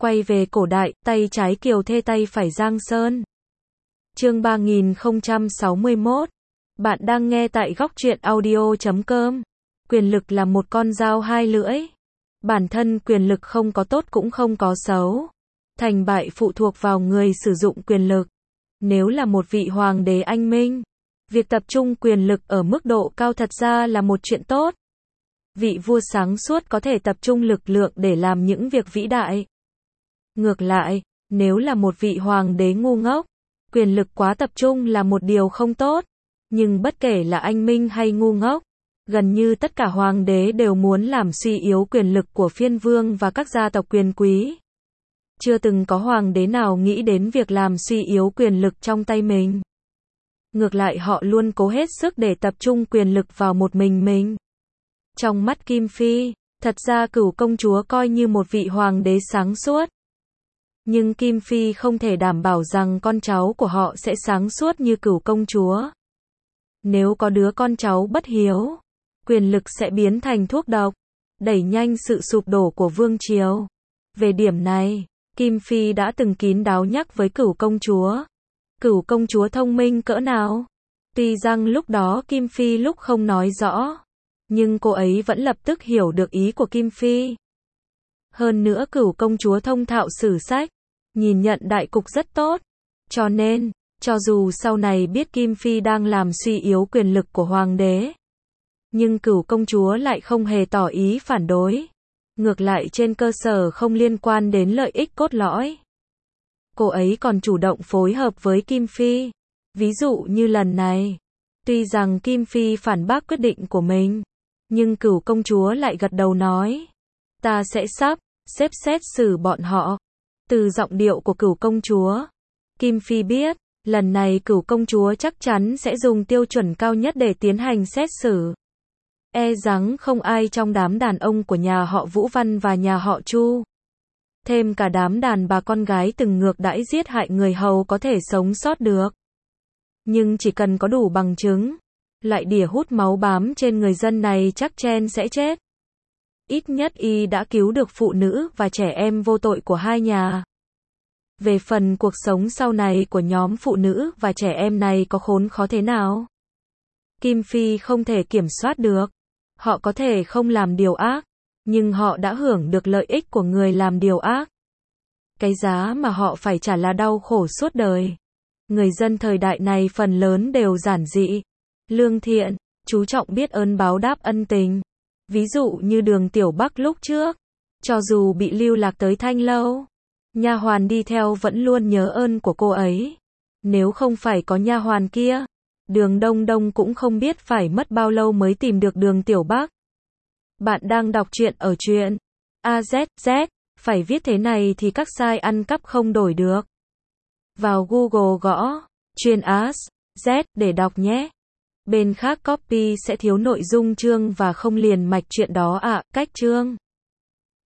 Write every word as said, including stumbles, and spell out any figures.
Quay về cổ đại, tay trái Kiều Thê tay phải Giang Sơn. Chương ba nghìn không trăm sáu mươi mốt. Bạn đang nghe tại góc truyện audio chấm com. Quyền lực là một con dao hai lưỡi. Bản thân quyền lực không có tốt cũng không có xấu. Thành bại phụ thuộc vào người sử dụng quyền lực. Nếu là một vị hoàng đế anh minh, việc tập trung quyền lực ở mức độ cao thật ra là một chuyện tốt. Vị vua sáng suốt có thể tập trung lực lượng để làm những việc vĩ đại. Ngược lại, nếu là một vị hoàng đế ngu ngốc, quyền lực quá tập trung là một điều không tốt. Nhưng bất kể là anh minh hay ngu ngốc, gần như tất cả hoàng đế đều muốn làm suy yếu quyền lực của phiên vương và các gia tộc quyền quý. Chưa từng có hoàng đế nào nghĩ đến việc làm suy yếu quyền lực trong tay mình. Ngược lại họ luôn cố hết sức để tập trung quyền lực vào một mình mình. Trong mắt Kim Phi, thật ra Cửu công chúa coi như một vị hoàng đế sáng suốt. Nhưng Kim Phi không thể đảm bảo rằng con cháu của họ sẽ sáng suốt như Cửu công chúa. Nếu có đứa con cháu bất hiếu, quyền lực sẽ biến thành thuốc độc, đẩy nhanh sự sụp đổ của vương triều. Về điểm này, Kim Phi đã từng kín đáo nhắc với Cửu công chúa. Cửu công chúa thông minh cỡ nào? Tuy rằng lúc đó Kim Phi lúc không nói rõ, nhưng cô ấy vẫn lập tức hiểu được ý của Kim Phi. Hơn nữa Cửu công chúa thông thạo sử sách, nhìn nhận đại cục rất tốt. Cho nên, cho dù sau này biết Kim Phi đang làm suy yếu quyền lực của hoàng đế, nhưng Cửu công chúa lại không hề tỏ ý phản đối. Ngược lại trên cơ sở không liên quan đến lợi ích cốt lõi, cô ấy còn chủ động phối hợp với Kim Phi. Ví dụ như lần này, tuy rằng Kim Phi phản bác quyết định của mình, nhưng Cửu công chúa lại gật đầu nói, ta sẽ sắp xếp xét xử bọn họ. Từ giọng điệu của Cửu công chúa, Kim Phi biết, lần này Cửu công chúa chắc chắn sẽ dùng tiêu chuẩn cao nhất để tiến hành xét xử. E rằng không ai trong đám đàn ông của nhà họ Vũ Văn và nhà họ Chu, thêm cả đám đàn bà con gái từng ngược đãi giết hại người hầu có thể sống sót được. Nhưng chỉ cần có đủ bằng chứng, loại đỉa hút máu bám trên người dân này chắc chen sẽ chết. Ít nhất y đã cứu được phụ nữ và trẻ em vô tội của hai nhà. Về phần cuộc sống sau này của nhóm phụ nữ và trẻ em này có khốn khó thế nào, Kim Phi không thể kiểm soát được. Họ có thể không làm điều ác, nhưng họ đã hưởng được lợi ích của người làm điều ác. Cái giá mà họ phải trả là đau khổ suốt đời. Người dân thời đại này phần lớn đều giản dị, lương thiện, chú trọng biết ơn báo đáp ân tình. Ví dụ như Đường Tiểu Bắc lúc trước, cho dù bị lưu lạc tới Thanh Lâu, nha hoàn đi theo vẫn luôn nhớ ơn của cô ấy. Nếu không phải có nha hoàn kia, Đường Đông Đông cũng không biết phải mất bao lâu mới tìm được Đường Tiểu Bắc. Bạn đang đọc truyện ở truyện a zét zét, phải viết thế này thì các site ăn cắp không đổi được. Vào Google gõ truyện a zét để đọc nhé. Bên khác copy sẽ thiếu nội dung chương và không liền mạch chuyện đó ạ. À, cách chương